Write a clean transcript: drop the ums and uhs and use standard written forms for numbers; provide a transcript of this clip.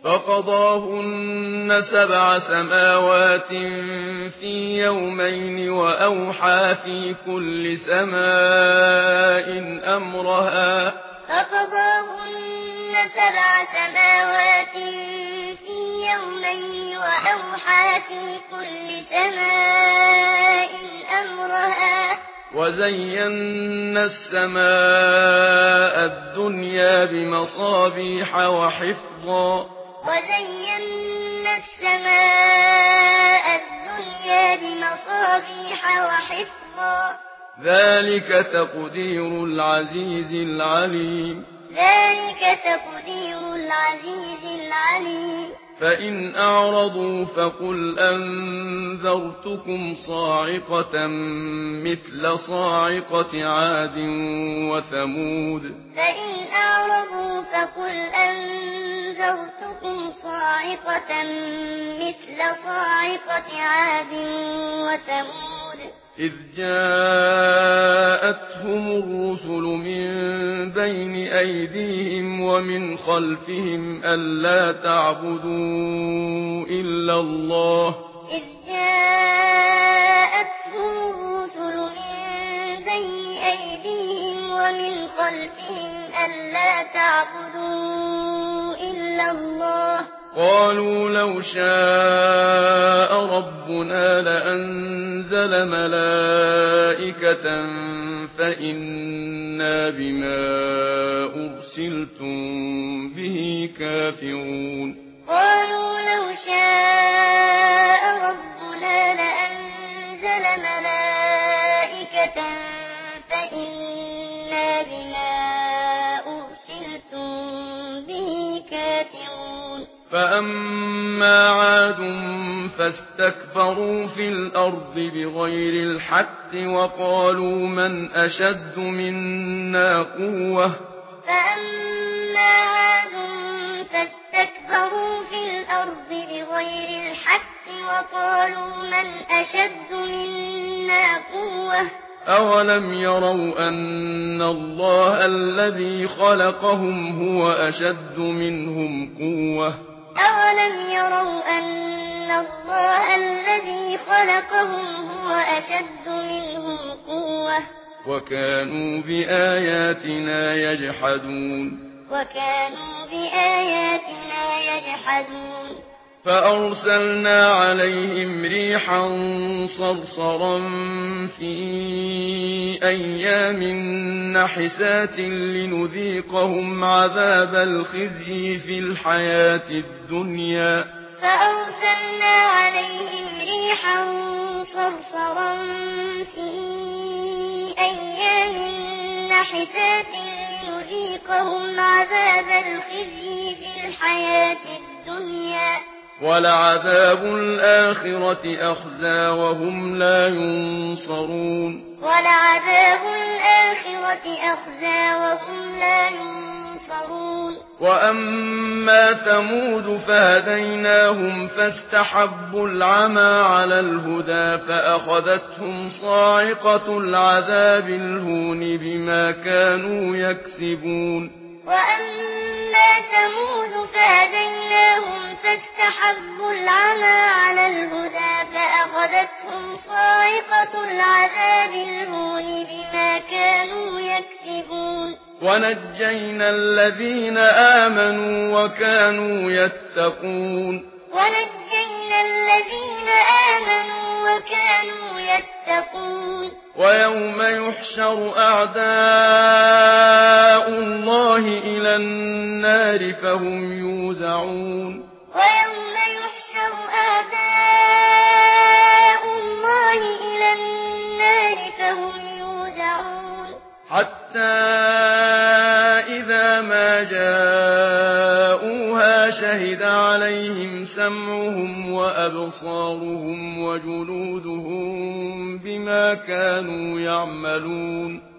فقضاهن 7 سماوات في يومين وأوحى في كل سماء أمرها فقضاهن 7 سماوات في يومين وأوحى في كل سماء أمرها وزينا السماء الدنيا بمصابيح وحفظا وزينا السماء الدنيا بمصابيح وحفظا ذلك تقدير العزيز العليم ذلك تقدير العزيز العليم فإن أعرضوا فقل أنذرتكم صاعقة مثل صاعقة عاد وثمود فإن أعرضوا فقل أنذرتكم صاعقة مثل صاعقة عاد وثمود إذ جاءتهم الرسل من بين أيديهم ومن خلفهم ألا تعبدوا إلا الله إذ جاءتهم الرسل من بين أيديهم ومن خلفهم ألا تعبدوا إلا الله قالوا لو شاء ربنا لأنزل ملائكة فإنا بما أرسلتم به كافرون قالوا لو شاء ربنا لأنزل ملائكة فإنا بما أرسلتم به كافرون فأما عاد فاستكبروا في الأرض بغير الحق وقالوا من أشد منا قوة فأما عاد فاستكبروا في الأرض بغير الحق وقالوا من أشد منا قوة أولم يروا أن الله الذي خلقهم هو أشد منهم قوة أولم يروا أن الله الذي خلقهم هو أشد منهم قوة وكانوا بآياتنا يجحدون فأرسلنا عليهم ريحا صرصرا في أيام نحسات لنذيقهم عذاب الخزي في الحياة الدنيا فأرسلنا عليهم ريحا صرصرا في أيام نحسات لنذيقهم عذاب الخزي في الحياة الدنيا ولعذاب الآخرة أخزى وهم لا ينصرون ولعذاب الآخرة أخزى وهم لا ينصرون وأما ثمود فهديناهم فاستحبوا العمى على الهدى فأخذتهم صاعقة العذاب الهون بما كانوا يكسبون وأما ثمود فهديناهم فاستحبوا العمى على الهدى فأخذتهم صاعقة العذاب الهون بما كانوا يكسبون ونجينا الذين آمنوا وكانوا يتقون ويوم يحشر أعداء الله إلى النار فهم يوزعون حتى إذا ما جاءوها شهد عليهم سمعهم وأبصارهم وجلودهم بما كانوا يعملون